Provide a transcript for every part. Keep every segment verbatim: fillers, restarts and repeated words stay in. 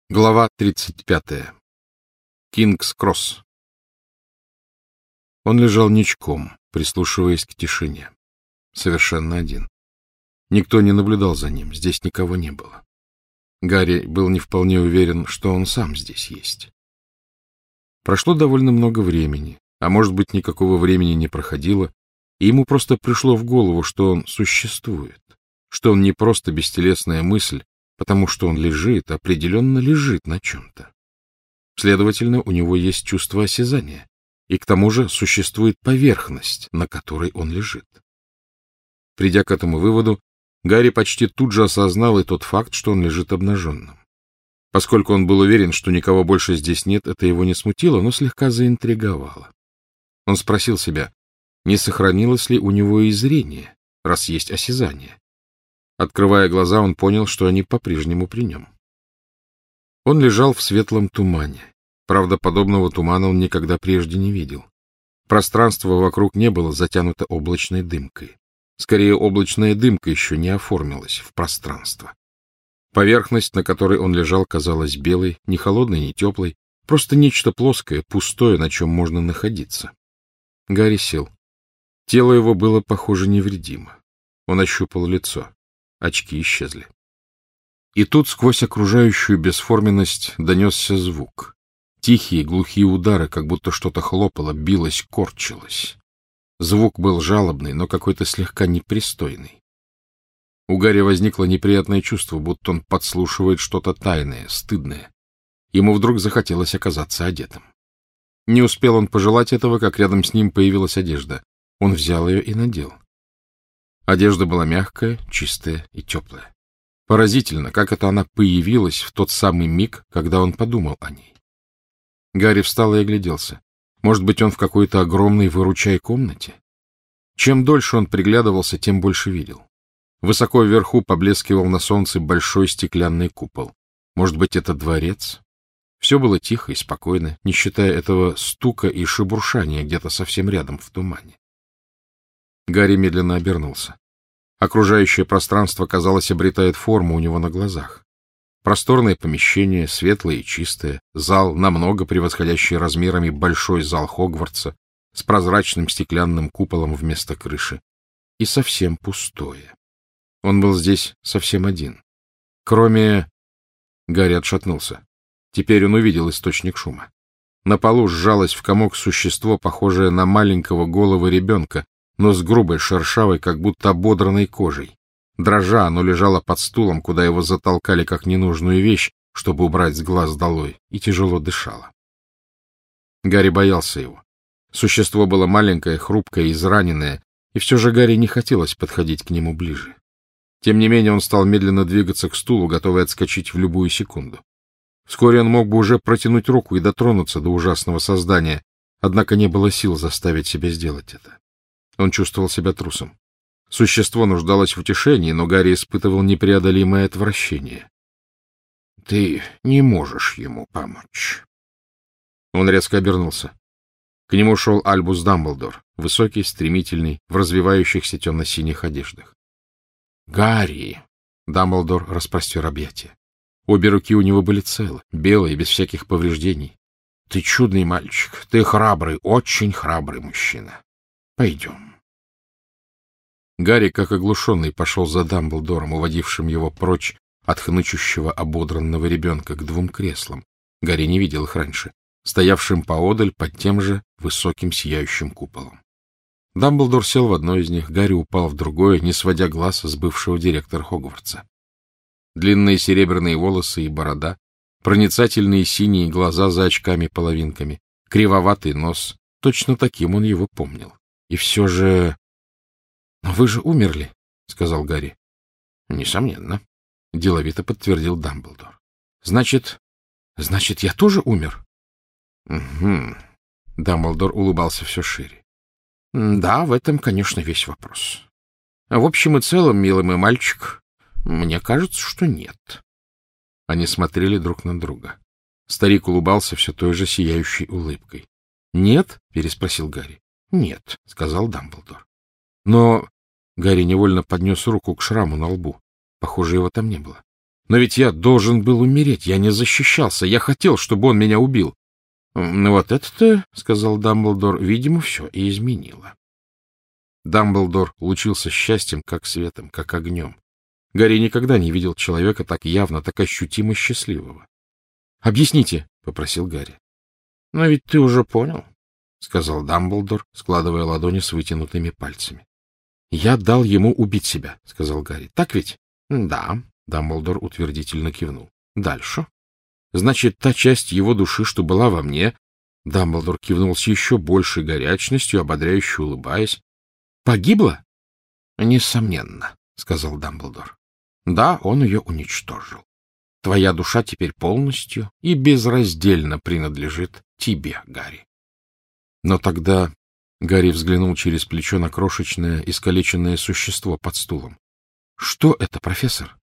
Глава тридцать пятая. Кингс-Кросс. Он лежал ничком, прислушиваясь к тишине. Совершенно один. Никто не наблюдал за ним, здесь никого не было. Гарри был не вполне уверен, что он сам здесь есть. Прошло довольно много времени, а может быть, никакого времени не проходило, и ему просто пришло в голову, что он существует, что он не просто бестелесная мысль, потому что он лежит, определенно лежит на чем-то. Следовательно, у него есть чувство осязания, и к тому же существует поверхность, на которой он лежит. Придя к этому выводу, Гарри почти тут же осознал и тот факт, что он лежит обнаженным. Поскольку он был уверен, что никого больше здесь нет, это его не смутило, но слегка заинтриговало. Он спросил себя, не сохранилось ли у него и зрение, раз есть осязание. Открывая глаза, он понял, что они по-прежнему при нем. Он лежал в светлом тумане. Правда, подобного тумана он никогда прежде не видел. Пространство вокруг не было затянуто облачной дымкой. Скорее, облачная дымка еще не оформилась в пространство. Поверхность, на которой он лежал, казалась белой, не холодной, не теплой, просто нечто плоское, пустое, на чем можно находиться. Гарри сел. Тело его было, похоже, невредимо. Он ощупал лицо. Очки исчезли. И тут сквозь окружающую бесформенность донесся звук. Тихие, глухие удары, как будто что-то хлопало, билось, корчилось. Звук был жалобный, но какой-то слегка непристойный. У Гарри возникло неприятное чувство, будто он подслушивает что-то тайное, стыдное. Ему вдруг захотелось оказаться одетым. Не успел он пожелать этого, как рядом с ним появилась одежда. Он взял ее и надел. Одежда была мягкая, чистая и теплая. Поразительно, как это она появилась в тот самый миг, когда он подумал о ней. Гарри встал и огляделся. Может быть, он в какой-то огромной выручай комнате? Чем дольше он приглядывался, тем больше видел. Высоко вверху поблескивал на солнце большой стеклянный купол. Может быть, это дворец? Все было тихо и спокойно, не считая этого стука и шебуршания где-то совсем рядом в тумане. Гарри медленно обернулся. Окружающее пространство, казалось, обретает форму у него на глазах. Просторное помещение, светлое и чистое, зал, намного превосходящий размерами большой зал Хогвартса, с прозрачным стеклянным куполом вместо крыши. И совсем пустое. Он был здесь совсем один. Кроме... Гарри отшатнулся. Теперь он увидел источник шума. На полу сжалось в комок существо, похожее на маленького голого ребенка, но с грубой, шершавой, как будто ободранной кожей. Дрожа, оно лежало под стулом, куда его затолкали как ненужную вещь, чтобы убрать с глаз долой, и тяжело дышало. Гарри боялся его. Существо было маленькое, хрупкое, израненное, и все же Гарри не хотелось подходить к нему ближе. Тем не менее он стал медленно двигаться к стулу, готовый отскочить в любую секунду. Вскоре он мог бы уже протянуть руку и дотронуться до ужасного создания, однако не было сил заставить себя сделать это. Он чувствовал себя трусом. Существо нуждалось в утешении, но Гарри испытывал непреодолимое отвращение. — Ты не можешь ему помочь. Он резко обернулся. К нему шел Альбус Дамблдор, высокий, стремительный, в развивающихся темно-синих одеждах. — Гарри! — Дамблдор распростер объятия. Обе руки у него были целы, белые, без всяких повреждений. — Ты чудный мальчик, ты храбрый, очень храбрый мужчина. Пойдем. Гарри, как оглушенный, пошел за Дамблдором, уводившим его прочь от хнычущего ободранного ребенка к двум креслам. Гарри не видел их раньше, стоявшим поодаль под тем же высоким сияющим куполом. Дамблдор сел в одно из них, Гарри упал в другое, не сводя глаз с бывшего директора Хогвартса. Длинные серебряные волосы и борода, проницательные синие глаза за очками-половинками, кривоватый нос — точно таким он его помнил. И все же... — Вы же умерли, — сказал Гарри. — Несомненно, — деловито подтвердил Дамблдор. — Значит, значит, я тоже умер? — Угу. Дамблдор улыбался все шире. — Да, в этом, конечно, весь вопрос. В общем и целом, милый мой мальчик, мне кажется, что нет. Они смотрели друг на друга. Старик улыбался все той же сияющей улыбкой. — Нет? — переспросил Гарри. — Нет, — сказал Дамблдор. — Но... Гарри невольно поднес руку к шраму на лбу. Похоже, его там не было. Но ведь я должен был умереть, я не защищался, я хотел, чтобы он меня убил. — Ну вот это-то, — сказал Дамблдор, — видимо, все и изменило. Дамблдор лучился счастьем, как светом, как огнем. Гарри никогда не видел человека так явно, так ощутимо счастливого. — Объясните, — попросил Гарри. — Но ведь ты уже понял, — сказал Дамблдор, складывая ладони с вытянутыми пальцами. — Я дал ему убить себя, — сказал Гарри. — Так ведь? — Да, — Дамблдор утвердительно кивнул. — Дальше. — Значит, та часть его души, что была во мне... Дамблдор кивнул с еще большей горячностью, ободряюще улыбаясь. — Погибла? — Несомненно, — сказал Дамблдор. — Да, он ее уничтожил. Твоя душа теперь полностью и безраздельно принадлежит тебе, Гарри. Но тогда Гарри взглянул через плечо на крошечное, искалеченное существо под стулом. — Что это, профессор?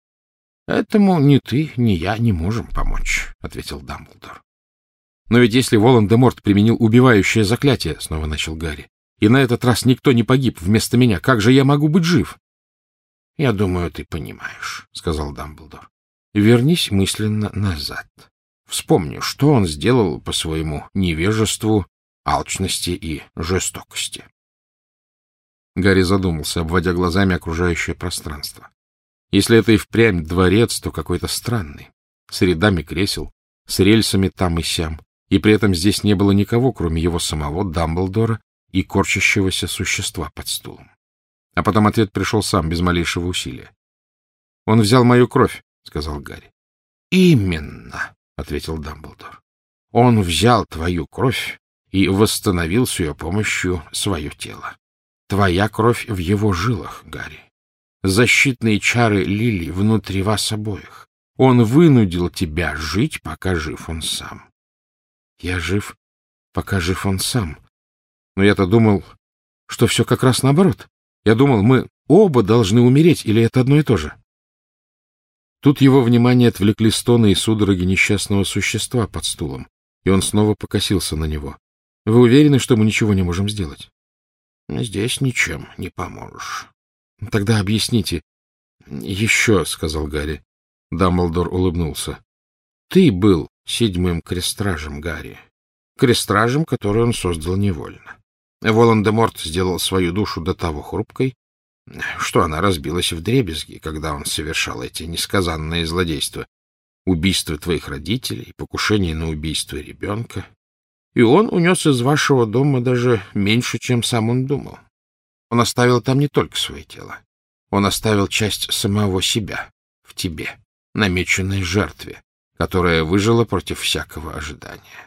— Этому ни ты, ни я не можем помочь, — ответил Дамблдор. — Но ведь если Волан-де-Морт применил убивающее заклятие, — снова начал Гарри, — и на этот раз никто не погиб вместо меня, как же я могу быть жив? — Я думаю, ты понимаешь, — сказал Дамблдор. — Вернись мысленно назад. Вспомни, что он сделал по своему невежеству, алчности и жестокости. Гарри задумался, обводя глазами окружающее пространство. Если это и впрямь дворец, то какой-то странный, с рядами кресел, с рельсами там и сям, и при этом здесь не было никого, кроме его самого, Дамблдора, и корчащегося существа под стулом. А потом ответ пришел сам, без малейшего усилия. — Он взял мою кровь, — сказал Гарри. — Именно, — ответил Дамблдор. — Он взял твою кровь и восстановил с ее помощью свое тело. Твоя кровь в его жилах, Гарри. Защитные чары Лили внутри вас обоих. Он вынудил тебя жить, пока жив он сам. Я жив, пока жив он сам. Но я-то думал, что все как раз наоборот. Я думал, мы оба должны умереть, или это одно и то же? Тут его внимание отвлекли стоны и судороги несчастного существа под стулом, и он снова покосился на него. — Вы уверены, что мы ничего не можем сделать? — Здесь ничем не поможешь. — Тогда объясните. — Еще, — сказал Гарри. Дамблдор улыбнулся. — Ты был седьмым крестражем, Гарри. Крестражем, который он создал невольно. Волан-де-Морт сделал свою душу до того хрупкой, что она разбилась вдребезги, когда он совершал эти несказанные злодейства. Убийство твоих родителей, покушение на убийство ребенка. И он унес из вашего дома даже меньше, чем сам он думал. Он оставил там не только свое тело. Он оставил часть самого себя в тебе, намеченной жертве, которая выжила против всякого ожидания.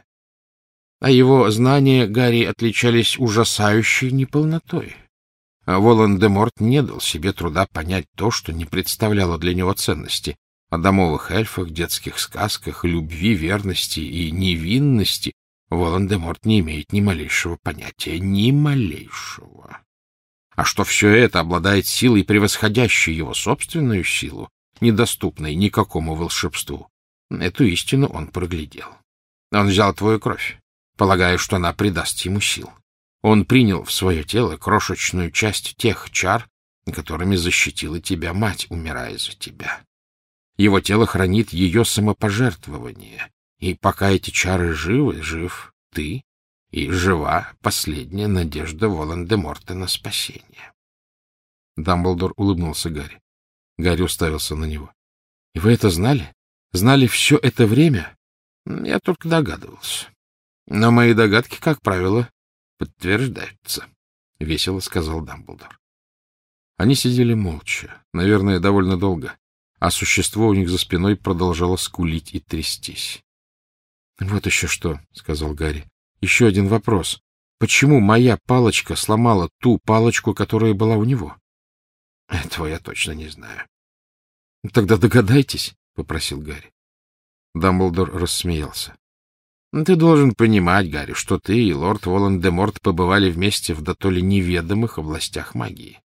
А его знания, Гарри, отличались ужасающей неполнотой. А Волан-де-Морт не дал себе труда понять то, что не представляло для него ценности. О домовых эльфах, детских сказках, любви, верности и невинности Волан-де-Морт не имеет ни малейшего понятия, ни малейшего. А что все это обладает силой, превосходящей его собственную силу, недоступной никакому волшебству, эту истину он проглядел. Он взял твою кровь, полагая, что она придаст ему сил. Он принял в свое тело крошечную часть тех чар, которыми защитила тебя мать, умирая за тебя. Его тело хранит ее самопожертвование, и пока эти чары живы, жив ты, и жива последняя надежда Волан-де-Морта на спасение. Дамблдор улыбнулся Гарри. Гарри уставился на него. — И вы это знали? Знали все это время? — Я только догадывался. Но мои догадки, как правило, подтверждаются, — весело сказал Дамблдор. Они сидели молча, наверное, довольно долго, а существо у них за спиной продолжало скулить и трястись. — Вот еще что, — сказал Гарри. — Еще один вопрос. Почему моя палочка сломала ту палочку, которая была у него? — Этого я точно не знаю. — Тогда догадайтесь, — попросил Гарри. Дамблдор рассмеялся. — Ты должен понимать, Гарри, что ты и лорд Волан-де-Морт побывали вместе в дотоле неведомых областях магии.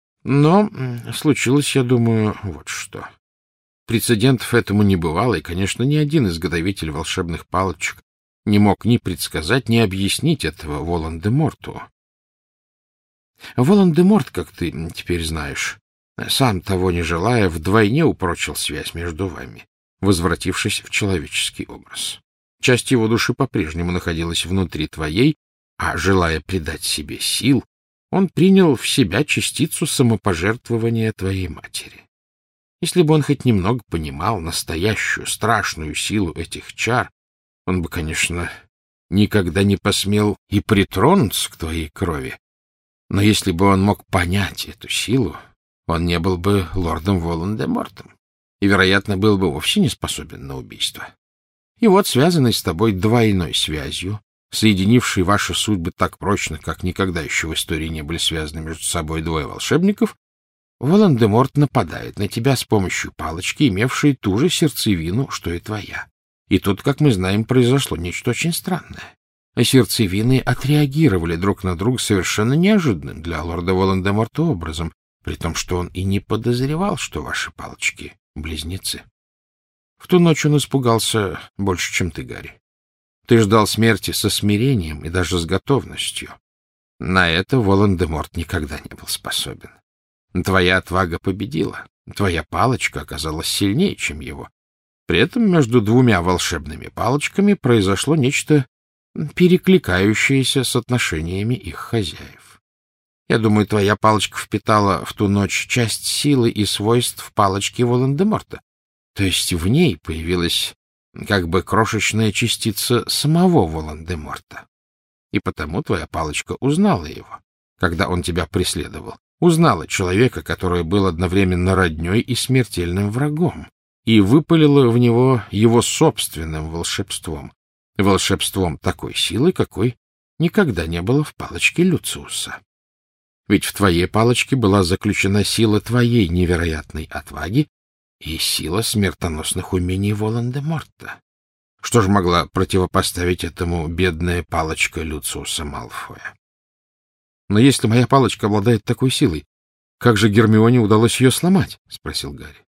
Но случилось, я думаю, вот что. Прецедентов этому не бывало, и, конечно, ни один изготовитель волшебных палочек не мог ни предсказать, ни объяснить этого Волан-де-Морту. Волан-де-Морт, как ты теперь знаешь, сам того не желая, вдвойне упрочил связь между вами, возвратившись в человеческий образ. Часть его души по-прежнему находилась внутри твоей, а, желая придать себе сил, он принял в себя частицу самопожертвования твоей матери. Если бы он хоть немного понимал настоящую страшную силу этих чар, он бы, конечно, никогда не посмел и притронуться к твоей крови. Но если бы он мог понять эту силу, он не был бы лордом Волан-де-Мортом и, вероятно, был бы вовсе не способен на убийство. И вот, связанный с тобой двойной связью, соединивший ваши судьбы так прочно, как никогда еще в истории не были связаны между собой двое волшебников, Волан-де-Морт нападает на тебя с помощью палочки, имевшей ту же сердцевину, что и твоя. И тут, как мы знаем, произошло нечто очень странное. А сердцевины отреагировали друг на друга совершенно неожиданным для лорда Волан-де-Морта образом, при том, что он и не подозревал, что ваши палочки — близнецы. В ту ночь он испугался больше, чем ты, Гарри. Ты ждал смерти со смирением и даже с готовностью. На это Волан-де-Морт никогда не был способен. Твоя отвага победила. Твоя палочка оказалась сильнее, чем его. При этом между двумя волшебными палочками произошло нечто перекликающееся с отношениями их хозяев. Я думаю, твоя палочка впитала в ту ночь часть силы и свойств палочки Волан-де-Морта. То есть в ней появилась как бы крошечная частица самого Волан-де-Морта. И потому твоя палочка узнала его, когда он тебя преследовал. Узнала человека, который был одновременно роднёй и смертельным врагом, и выпалила в него его собственным волшебством. Волшебством такой силы, какой никогда не было в палочке Люциуса. Ведь в твоей палочке была заключена сила твоей невероятной отваги и сила смертоносных умений Волан-де-Морта. Что же могла противопоставить этому бедная палочка Люциуса Малфоя? — Но если моя палочка обладает такой силой, как же Гермионе удалось ее сломать? — спросил Гарри.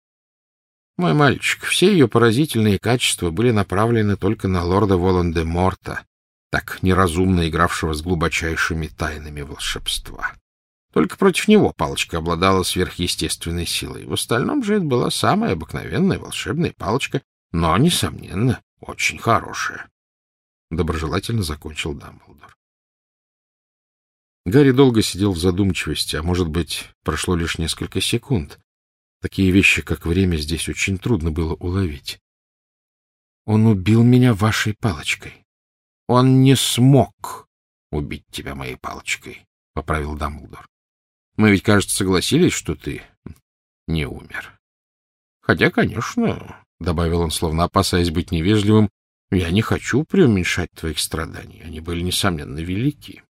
— Мой мальчик, все ее поразительные качества были направлены только на лорда Волан-де-Морта, так неразумно игравшего с глубочайшими тайнами волшебства. Только против него палочка обладала сверхъестественной силой. В остальном же это была самая обыкновенная волшебная палочка, но, несомненно, очень хорошая. Доброжелательно закончил Дамблдор. Гарри долго сидел в задумчивости, а, может быть, прошло лишь несколько секунд. Такие вещи, как время, здесь очень трудно было уловить. Он убил меня вашей палочкой. Он не смог убить тебя моей палочкой, — поправил Дамблдор. Мы ведь, кажется, согласились, что ты не умер. Хотя, конечно, — добавил он, словно опасаясь быть невежливым, — я не хочу преуменьшать твоих страданий. Они были, несомненно, велики.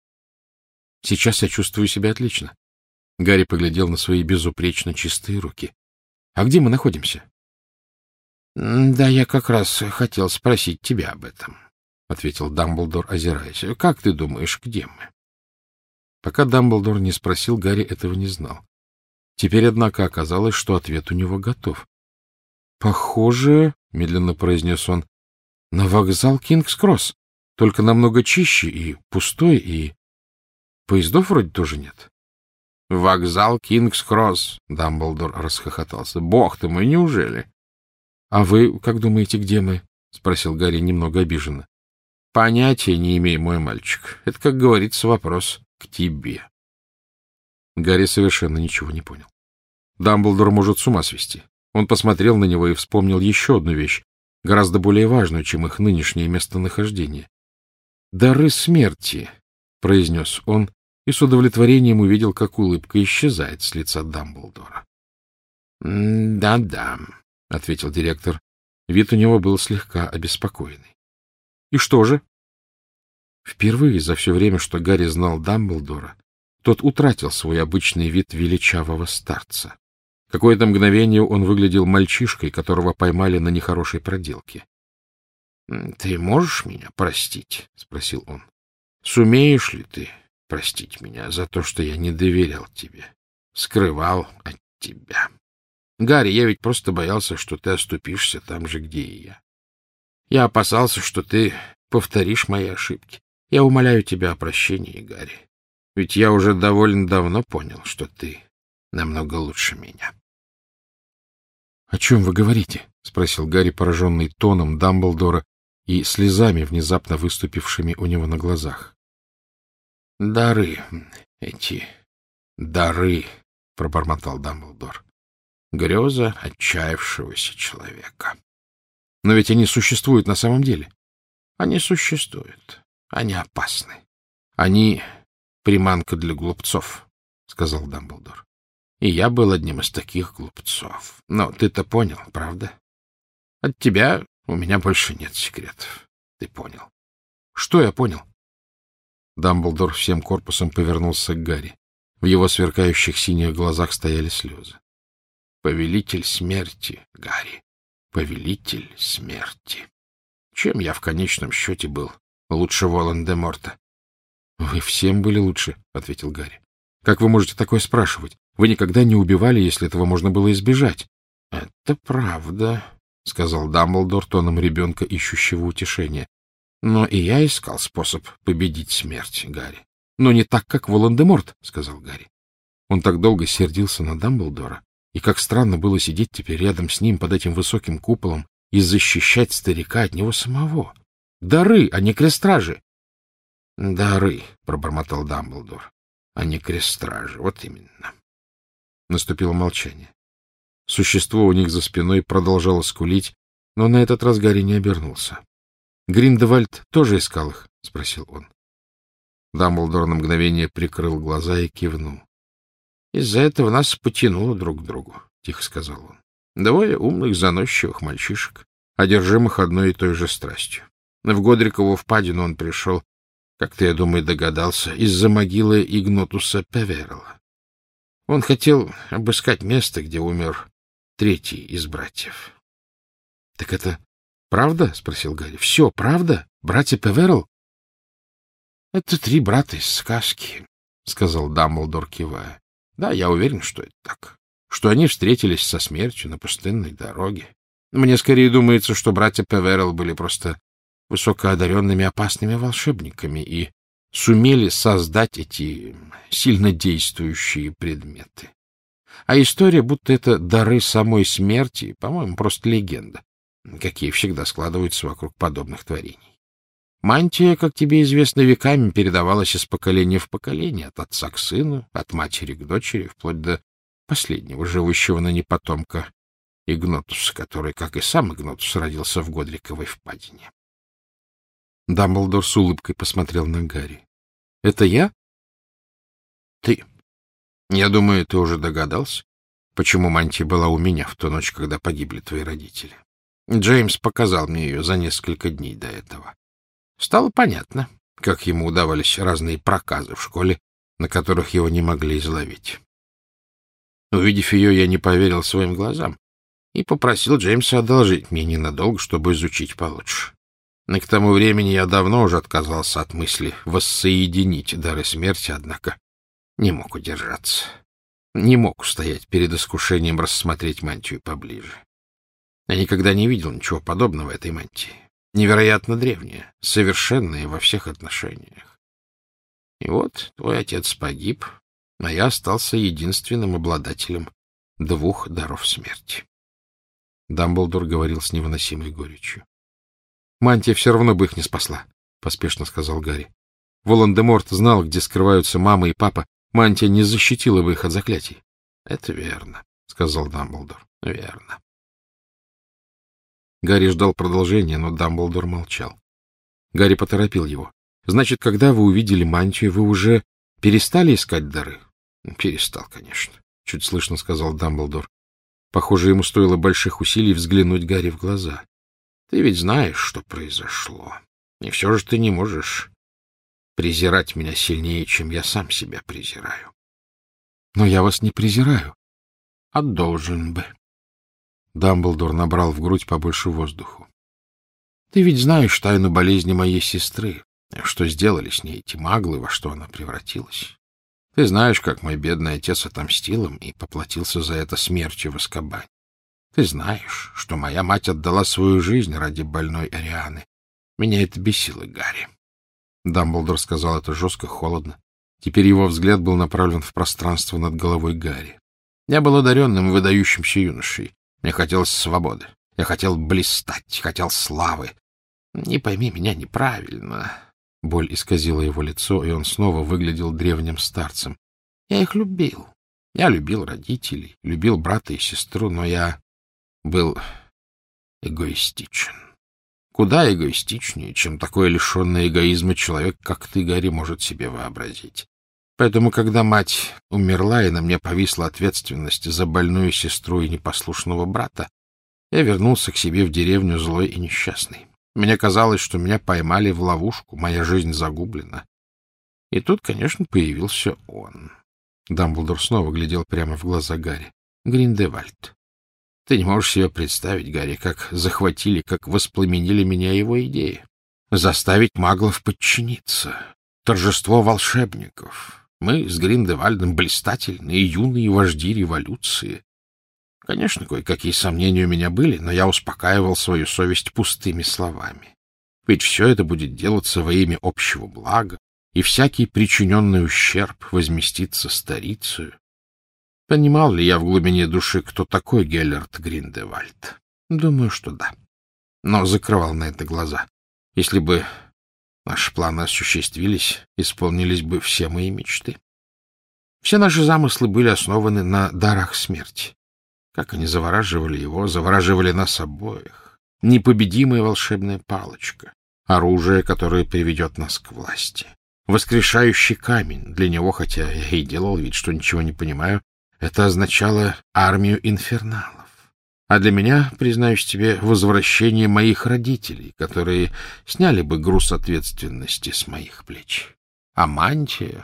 Сейчас я чувствую себя отлично. Гарри поглядел на свои безупречно чистые руки. — А где мы находимся? — Да, я как раз хотел спросить тебя об этом, — ответил Дамблдор, озираясь. — Как ты думаешь, где мы? Пока Дамблдор не спросил, Гарри этого не знал. Теперь, однако, оказалось, что ответ у него готов. — Похоже, — медленно произнес он, — на вокзал Кингс-Кросс, только намного чище и пустой, и поездов вроде тоже нет. — Вокзал Кингс-Кросс, — Дамблдор расхохотался. — Бог ты мой, неужели? — А вы как думаете, где мы? — спросил Гарри немного обиженно. — Понятия не имею, мой мальчик. Это, как говорится, вопрос к тебе. Гарри совершенно ничего не понял. Дамблдор может с ума свести. Он посмотрел на него и вспомнил еще одну вещь, гораздо более важную, чем их нынешнее местонахождение. «Дары смерти», — произнес он, и с удовлетворением увидел, как улыбка исчезает с лица Дамблдора. «Да-да», — ответил директор. Вид у него был слегка обеспокоенный. «И что же?» Впервые за все время, что Гарри знал Дамблдора, тот утратил свой обычный вид величавого старца. Какое-то мгновение он выглядел мальчишкой, которого поймали на нехорошей проделке. — Ты можешь меня простить? — спросил он. — Сумеешь ли ты простить меня за то, что я не доверял тебе, скрывал от тебя? Гарри, я ведь просто боялся, что ты оступишься там же, где и я. Я опасался, что ты повторишь мои ошибки. Я умоляю тебя о прощении, Гарри. Ведь я уже довольно давно понял, что ты намного лучше меня. — О чем вы говорите? — спросил Гарри, пораженный тоном Дамблдора и слезами, внезапно выступившими у него на глазах. — Дары, эти дары, — пробормотал Дамблдор. — Греза отчаявшегося человека. — Но ведь они существуют на самом деле. — Они существуют. Они опасны. Они приманка для глупцов, — сказал Дамблдор. — И я был одним из таких глупцов. Но ты-то понял, правда? От тебя у меня больше нет секретов. Ты понял. — Что я понял? Дамблдор всем корпусом повернулся к Гарри. В его сверкающих синих глазах стояли слезы. — Повелитель смерти, Гарри. Повелитель смерти. Чем я в конечном счете был лучше Волан-де-Морта? — Вы всем были лучше, — ответил Гарри. — Как вы можете такое спрашивать? Вы никогда не убивали, если этого можно было избежать. — Это правда, — сказал Дамблдор тоном ребенка, ищущего утешения. — Но и я искал способ победить смерть, Гарри. — Но не так, как Волан-де-Морт, — сказал Гарри. Он так долго сердился на Дамблдора, и как странно было сидеть теперь рядом с ним под этим высоким куполом и защищать старика от него самого. Дары, а не крестражи. — Дары, — пробормотал Дамблдор, — а не крестражи. Вот именно. Наступило молчание. Существо у них за спиной продолжало скулить, но на этот раз Гарри не обернулся. — Гриндевальд тоже искал их? — спросил он. Дамблдор на мгновение прикрыл глаза и кивнул. — Из-за этого нас потянуло друг к другу, — тихо сказал он. — Двое умных, заносчивых мальчишек, одержимых одной и той же страстью. В Годрикову впадину он пришел, как ты, я думаю, догадался, из-за могилы Игнотуса Певерелла. Он хотел обыскать место, где умер третий из братьев. — Так это правда? — спросил Гарри. — Все правда? Братья Певерелл? — Это три брата из сказки, — сказал Дамблдор, кивая. — Да, я уверен, что это так. Что они встретились со смертью на пустынной дороге. Мне скорее думается, что братья Певерелл были просто высокоодаренными опасными волшебниками и сумели создать эти сильно действующие предметы. А история, будто это дары самой смерти, по-моему, просто легенда, какие всегда складываются вокруг подобных творений. Мантия, как тебе известно, веками передавалась из поколения в поколение, от отца к сыну, от матери к дочери, вплоть до последнего, живущего ныне потомка Игнотуса, который, как и сам Игнотус, родился в Годриковой впадине. Дамблдор с улыбкой посмотрел на Гарри. — Это я? — Ты. Я думаю, ты уже догадался, почему мантия была у меня в ту ночь, когда погибли твои родители. Джеймс показал мне ее за несколько дней до этого. Стало понятно, как ему удавались разные проказы в школе, на которых его не могли изловить. Увидев ее, я не поверил своим глазам и попросил Джеймса одолжить мне ненадолго, чтобы изучить получше. Но к тому времени я давно уже отказался от мысли воссоединить дары смерти, однако не мог удержаться. Не мог устоять перед искушением рассмотреть мантию поближе. Я никогда не видел ничего подобного этой мантии. Невероятно древняя, совершенная во всех отношениях. И вот твой отец погиб, а я остался единственным обладателем двух даров смерти. Дамблдор говорил с невыносимой горечью. — Мантия все равно бы их не спасла, — поспешно сказал Гарри. Волан-де-Морт знал, где скрываются мама и папа. Мантия не защитила бы их от заклятий. — Это верно, — сказал Дамблдор. — Верно. Гарри ждал продолжения, но Дамблдор молчал. Гарри поторопил его. — Значит, когда вы увидели мантию, вы уже перестали искать дары? — Перестал, конечно, — чуть слышно сказал Дамблдор. Похоже, ему стоило больших усилий взглянуть Гарри в глаза. — Ты ведь знаешь, что произошло. И все же ты не можешь презирать меня сильнее, чем я сам себя презираю. — Но я вас не презираю. — А должен бы. Дамблдор набрал в грудь побольше воздуху. — Ты ведь знаешь тайну болезни моей сестры, что сделали с ней эти маглы, во что она превратилась. Ты знаешь, как мой бедный отец отомстил им и поплатился за это смертью в Азкабане. Ты знаешь, что моя мать отдала свою жизнь ради больной Арианы. Меня это бесило, Гарри. Дамблдор сказал это жестко, холодно. Теперь его взгляд был направлен в пространство над головой Гарри. Я был одаренным, выдающимся юношей. Мне хотелось свободы. Я хотел блистать, хотел славы. Не пойми меня неправильно. Боль исказила его лицо, и он снова выглядел древним старцем. Я их любил. Я любил родителей, любил брата и сестру, но я был эгоистичен. Куда эгоистичнее, чем такой лишенный эгоизма человек, как ты, Гарри, может себе вообразить. Поэтому, когда мать умерла, и на мне повисла ответственность за больную сестру и непослушного брата, я вернулся к себе в деревню злой и несчастный. Мне казалось, что меня поймали в ловушку, моя жизнь загублена. И тут, конечно, появился он. Дамблдор снова глядел прямо в глаза Гарри. Гриндевальд. Ты не можешь себе представить, Гарри, как захватили, как воспламенили меня его идеи. Заставить маглов подчиниться. Торжество волшебников. Мы с Гриндевальдом блистательные юные вожди революции. Конечно, кое-какие сомнения у меня были, но я успокаивал свою совесть пустыми словами. Ведь все это будет делаться во имя общего блага, и всякий причиненный ущерб возместится старицею. Понимал ли я в глубине души, кто такой Геллерт Гриндевальд? Думаю, что да. Но закрывал на это глаза. Если бы наши планы осуществились, исполнились бы все мои мечты. Все наши замыслы были основаны на дарах смерти. Как они завораживали его, завораживали нас обоих. Непобедимая волшебная палочка, оружие, которое приведет нас к власти. Воскрешающий камень для него, хотя я и делал вид, что ничего не понимаю, это означало армию инферналов. А для меня, признаюсь тебе, возвращение моих родителей, которые сняли бы груз ответственности с моих плеч. А мантия...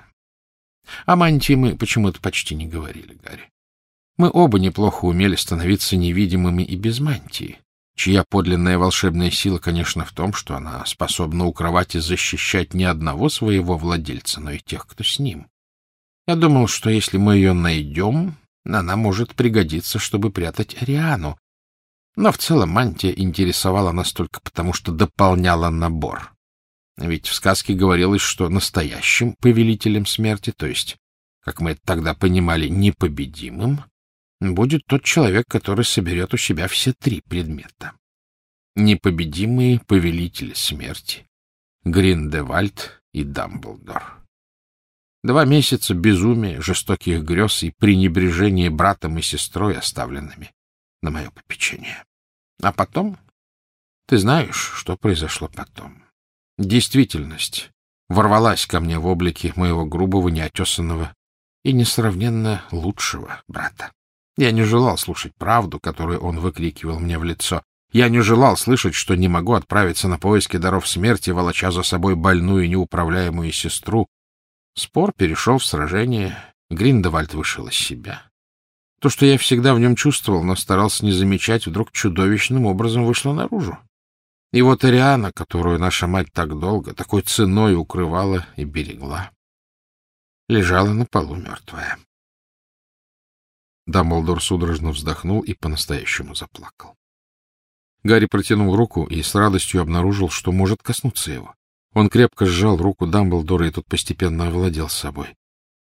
О мантии мы почему-то почти не говорили, Гарри. Мы оба неплохо умели становиться невидимыми и без мантии, чья подлинная волшебная сила, конечно, в том, что она способна укрывать и защищать не одного своего владельца, но и тех, кто с ним. Я думал, что если мы ее найдем, она может пригодиться, чтобы прятать Ариану. Но в целом мантия интересовала нас только потому, что дополняла набор. Ведь в сказке говорилось, что настоящим повелителем смерти, то есть, как мы это тогда понимали, непобедимым, будет тот человек, который соберет у себя все три предмета. Непобедимые повелители смерти, Гриндевальд и Дамблдор. Два месяца безумия, жестоких грез и пренебрежения братом и сестрой, оставленными на мое попечение. А потом... Ты знаешь, что произошло потом. Действительность ворвалась ко мне в облике моего грубого, неотесанного и несравненно лучшего брата. Я не желал слушать правду, которую он выкрикивал мне в лицо. Я не желал слышать, что не могу отправиться на поиски даров смерти, волоча за собой больную и неуправляемую сестру. Спор перешел в сражение. Гриндевальд вышел из себя. То, что я всегда в нем чувствовал, но старался не замечать, вдруг чудовищным образом вышло наружу. И вот Ариана, которую наша мать так долго, такой ценой укрывала и берегла, лежала на полу мертвая. Дамблдор судорожно вздохнул и по-настоящему заплакал. Гарри протянул руку и с радостью обнаружил, что может коснуться его. Он крепко сжал руку Дамблдора, и тот постепенно овладел собой.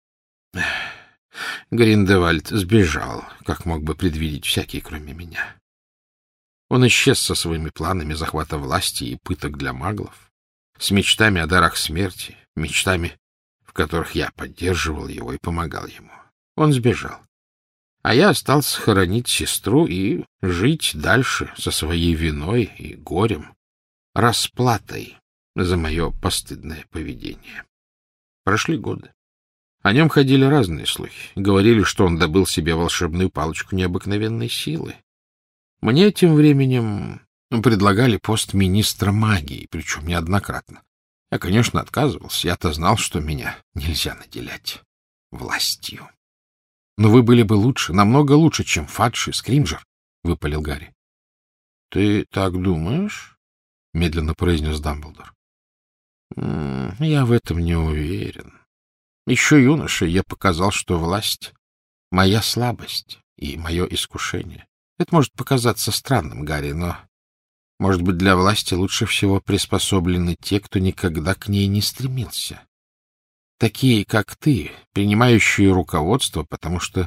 Гриндевальд сбежал, как мог бы предвидеть всякий, кроме меня. Он исчез со своими планами захвата власти и пыток для маглов, с мечтами о дарах смерти, мечтами, в которых я поддерживал его и помогал ему. Он сбежал. А я остался хоронить сестру и жить дальше со своей виной и горем, расплатой за мое постыдное поведение. Прошли годы. О нем ходили разные слухи. Говорили, что он добыл себе волшебную палочку необыкновенной силы. Мне тем временем предлагали пост министра магии, причем неоднократно. Я, конечно, отказывался. Я-то знал, что меня нельзя наделять властью. — Но вы были бы лучше, намного лучше, чем Фадж и Скримджер, — выпалил Гарри. — Ты так думаешь? — медленно произнес Дамблдор. — Я в этом не уверен. Еще юношей я показал, что власть — моя слабость и мое искушение. Это может показаться странным, Гарри, но, может быть, для власти лучше всего приспособлены те, кто никогда к ней не стремился. Такие, как ты, принимающие руководство, потому что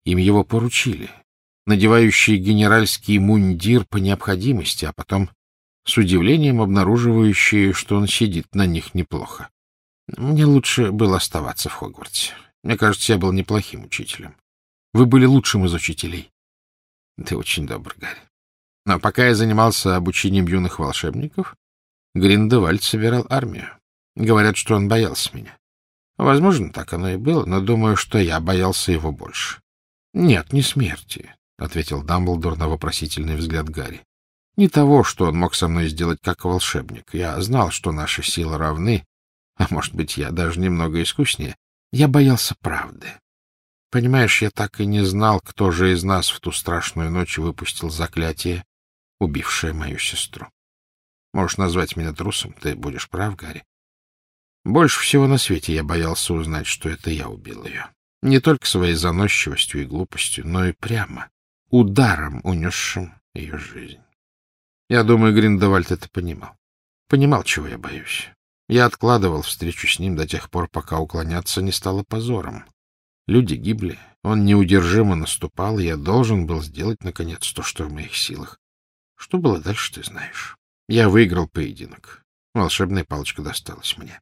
Им его поручили, надевающий генеральский мундир по необходимости, а потом с удивлением обнаруживающие, что он сидит на них неплохо. Мне лучше было оставаться в Хогвартсе. Мне кажется, я был неплохим учителем. Вы были лучшим из учителей. Ты очень добр, Гарри. Но пока я занимался обучением юных волшебников, Гриндевальд собирал армию. Говорят, что он боялся меня. Возможно, так оно и было, но думаю, что я боялся его больше. — Нет, не смерти, — ответил Дамблдор на вопросительный взгляд Гарри. — Не того, что он мог со мной сделать как волшебник. Я знал, что наши силы равны, а может быть, я даже немного искуснее. Я боялся правды. Понимаешь, я так и не знал, кто же из нас в ту страшную ночь выпустил заклятие, убившее мою сестру. Можешь назвать меня трусом, ты будешь прав, Гарри. Больше всего на свете я боялся узнать, что это я убил ее. Не только своей заносчивостью и глупостью, но и прямо, ударом, унесшим ее жизнь. Я думаю, Гриндевальд это понимал. Понимал, чего я боюсь. Я откладывал встречу с ним до тех пор, пока уклоняться не стало позором. Люди гибли, он неудержимо наступал, и я должен был сделать, наконец, то, что в моих силах. Что было дальше, ты знаешь. Я выиграл поединок. Волшебная палочка досталась мне.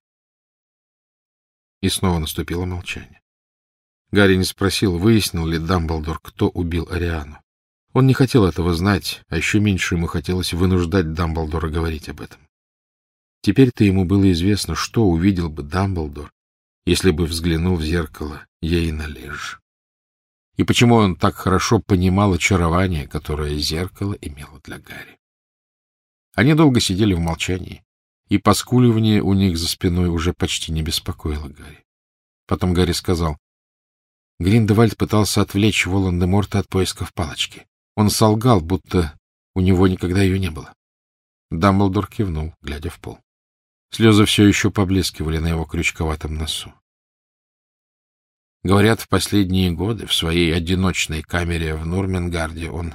И снова наступило молчание. Гарри не спросил, выяснил ли Дамблдор, кто убил Ариану. Он не хотел этого знать, а еще меньше ему хотелось вынуждать Дамблдора говорить об этом. Теперь-то ему было известно, что увидел бы Дамблдор, если бы взглянул в зеркало Ейна Лидж. И почему он так хорошо понимал очарование, которое зеркало имело для Гарри. Они долго сидели в молчании, и поскуливание у них за спиной уже почти не беспокоило Гарри. Потом Гарри сказал: Гриндевальд пытался отвлечь Волан-де-Морта от поисков палочки. Он солгал, будто у него никогда ее не было. Дамблдор кивнул, глядя в пол. Слезы все еще поблескивали на его крючковатом носу. Говорят, в последние годы в своей одиночной камере в Нурмингарде он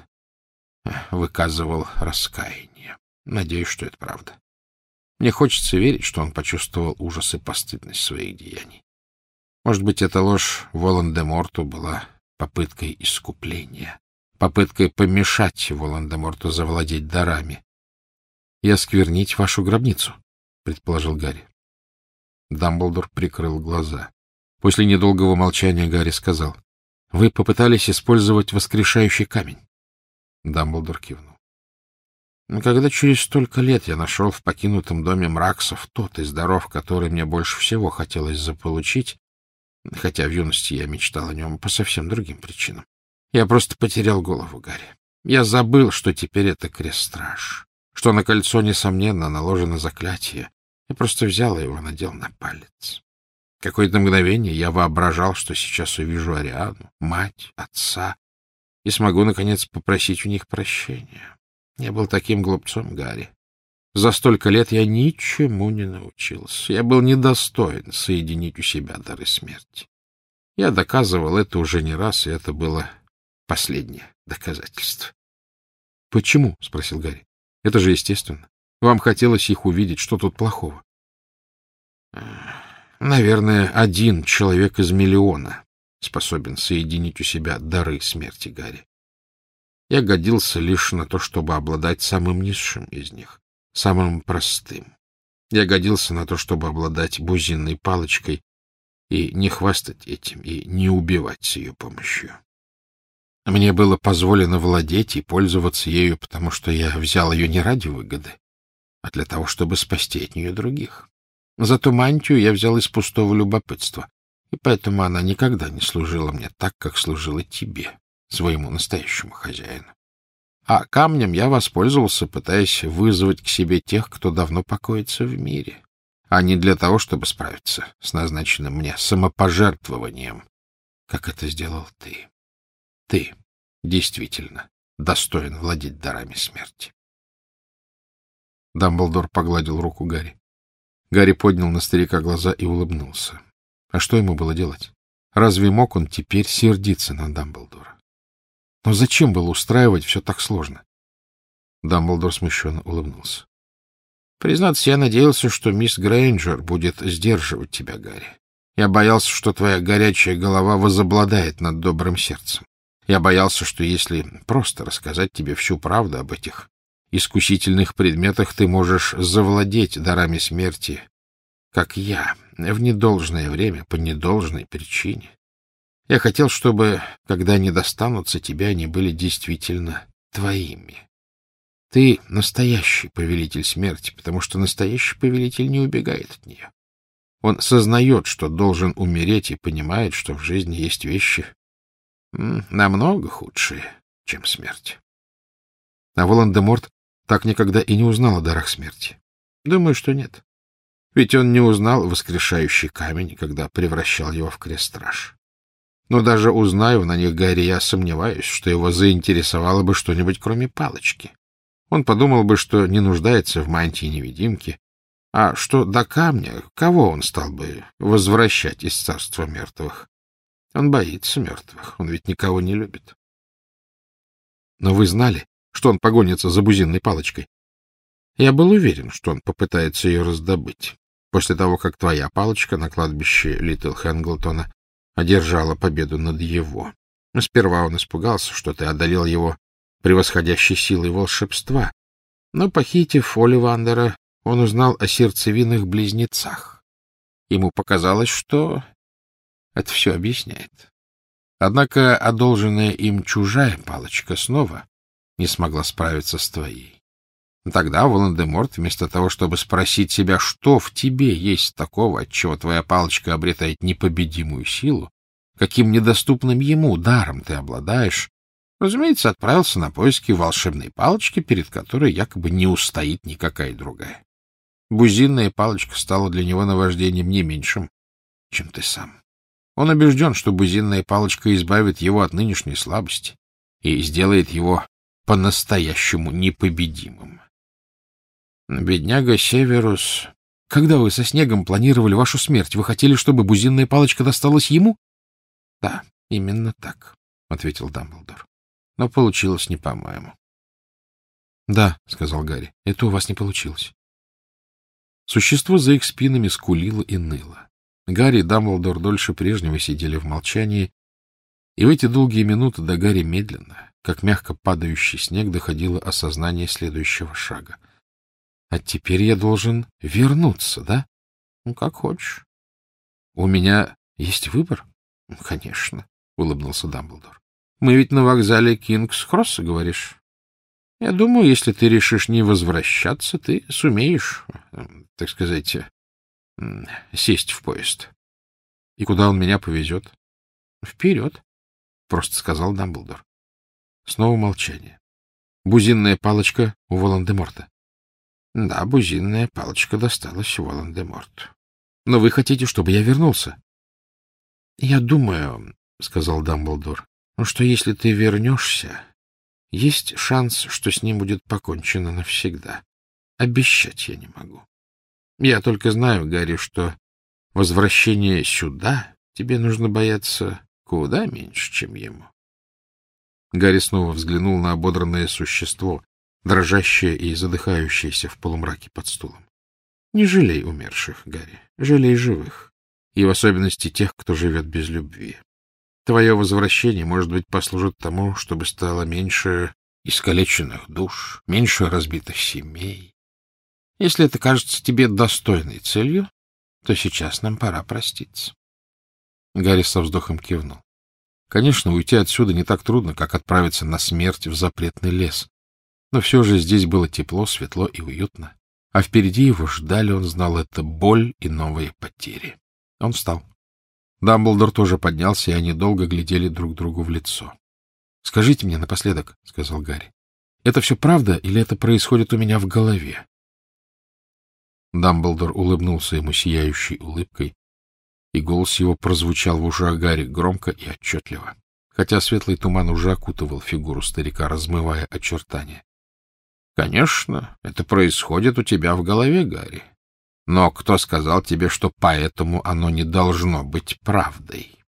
выказывал раскаяние. Надеюсь, что это правда. Мне хочется верить, что он почувствовал ужас и постыдность своих деяний. Может быть, эта ложь Волан-де-Морту была попыткой искупления, попыткой помешать Волан-де-Морту завладеть дарами. — И осквернить вашу гробницу, — предположил Гарри. Дамблдор прикрыл глаза. После недолгого молчания Гарри сказал: — Вы попытались использовать воскрешающий камень. Дамблдор кивнул. Когда через столько лет я нашел в покинутом доме Мраксов тот из даров, который мне больше всего хотелось заполучить, хотя в юности я мечтал о нем по совсем другим причинам, я просто потерял голову, Гарри. Я забыл, что теперь это крест-страж, что на кольцо, несомненно, наложено заклятие. Я просто взял его и надел на палец. Какое-то мгновение я воображал, что сейчас увижу Ариану, мать, отца, и смогу, наконец, попросить у них прощения. Я был таким глупцом, Гарри. За столько лет я ничему не научился. Я был недостоин соединить у себя дары смерти. Я доказывал это уже не раз, и это было последнее доказательство. — Почему? — спросил Гарри. — Это же естественно. Вам хотелось их увидеть. Что тут плохого? — Наверное, один человек из миллиона способен соединить у себя дары смерти, Гарри. Я годился лишь на то, чтобы обладать самым низшим из них, самым простым. Я годился на то, чтобы обладать бузинной палочкой и не хвастать этим, и не убивать с ее помощью. Мне было позволено владеть и пользоваться ею, потому что я взял ее не ради выгоды, а для того, чтобы спасти от нее других. Зато мантию я взял из пустого любопытства, и поэтому она никогда не служила мне так, как служила тебе, своему настоящему хозяину. А камнем я воспользовался, пытаясь вызвать к себе тех, кто давно покоится в мире, а не для того, чтобы справиться с назначенным мне самопожертвованием, как это сделал ты. Ты действительно достоин владеть дарами смерти. Дамблдор погладил руку Гарри. Гарри поднял на старика глаза и улыбнулся. А что ему было делать? Разве мог он теперь сердиться на Дамблдора? Но зачем было устраивать все так сложно? Дамблдор смущенно улыбнулся. — Признаться, я надеялся, что мисс Грейнджер будет сдерживать тебя, Гарри. Я боялся, что твоя горячая голова возобладает над добрым сердцем. Я боялся, что если просто рассказать тебе всю правду об этих искусительных предметах, ты можешь завладеть дарами смерти, как я, в недолжное время, по недолжной причине. Я хотел, чтобы, когда они достанутся тебе, они были действительно твоими. Ты настоящий повелитель смерти, потому что настоящий повелитель не убегает от нее. Он сознает, что должен умереть, и понимает, что в жизни есть вещи намного худшие, чем смерть. А Волан-де-Морт так никогда и не узнал о дарах смерти. Думаю, что нет. Ведь он не узнал воскрешающий камень, когда превращал его в крест-страж. Но даже узнав на них Гарри, я сомневаюсь, что его заинтересовало бы что-нибудь, кроме палочки. Он подумал бы, что не нуждается в мантии-невидимки, а что до камня, кого он стал бы возвращать из царства мертвых? Он боится мертвых, он ведь никого не любит. Но вы знали, что он погонится за бузинной палочкой? Я был уверен, что он попытается ее раздобыть, после того, как твоя палочка на кладбище Литл Хэнглтона одержала победу над его. Сперва он испугался, что ты одолел его превосходящей силой волшебства, но, похитив Оливандера, он узнал о сердцевинных близнецах. Ему показалось, что это все объясняет. Однако одолженная им чужая палочка снова не смогла справиться с твоей. Тогда Волан-де-Морт, вместо того, чтобы спросить себя, что в тебе есть такого, отчего твоя палочка обретает непобедимую силу, каким недоступным ему даром ты обладаешь, разумеется, отправился на поиски волшебной палочки, перед которой якобы не устоит никакая другая. Бузинная палочка стала для него наваждением не меньшим, чем ты сам. Он убежден, что бузинная палочка избавит его от нынешней слабости и сделает его по-настоящему непобедимым. Бедняга Северус... Когда вы со Снегом планировали вашу смерть, вы хотели, чтобы бузинная палочка досталась ему? — Да, именно так, — ответил Дамблдор. — Но получилось не по-моему. — Да, — сказал Гарри, — это у вас не получилось. Существо за их спинами скулило и ныло. Гарри и Дамблдор дольше прежнего сидели в молчании, и в эти долгие минуты до Гарри медленно, как мягко падающий снег, доходило осознание следующего шага. — А теперь я должен вернуться, да? — Ну, как хочешь. — У меня есть выбор? — Конечно, — улыбнулся Дамблдор. — Мы ведь на вокзале Кингс-Кросса, говоришь? Я думаю, если ты решишь не возвращаться, ты сумеешь, так сказать, сесть в поезд. — И куда он меня повезет? — Вперед, — просто сказал Дамблдор. Снова молчание. Бузинная палочка у Волан-де-Морта. — Да, бузинная палочка досталась Волан-де-Морту. — Но вы хотите, чтобы я вернулся? — Я думаю, — сказал Дамблдор, — что если ты вернешься, есть шанс, что с ним будет покончено навсегда. Обещать я не могу. Я только знаю, Гарри, что возвращение сюда тебе нужно бояться куда меньше, чем ему. Гарри снова взглянул на ободранное существо, дрожащее и задыхающееся в полумраке под стулом. Не жалей умерших, Гарри, жалей живых, и в особенности тех, кто живет без любви. Твое возвращение, может быть, послужит тому, чтобы стало меньше искалеченных душ, меньше разбитых семей. Если это кажется тебе достойной целью, то сейчас нам пора проститься. Гарри со вздохом кивнул. Конечно, уйти отсюда не так трудно, как отправиться на смерть в запретный лес. Но все же здесь было тепло, светло и уютно. А впереди его ждали, он знал, это боль и новые потери. Он встал. Дамблдор тоже поднялся, и они долго глядели друг другу в лицо. — Скажите мне напоследок, — сказал Гарри, — это все правда или это происходит у меня в голове? Дамблдор улыбнулся ему сияющей улыбкой, и голос его прозвучал в ушах Гарри громко и отчетливо, хотя светлый туман уже окутывал фигуру старика, размывая очертания. — Конечно, это происходит у тебя в голове, Гарри. Но кто сказал тебе, что поэтому оно не должно быть правдой?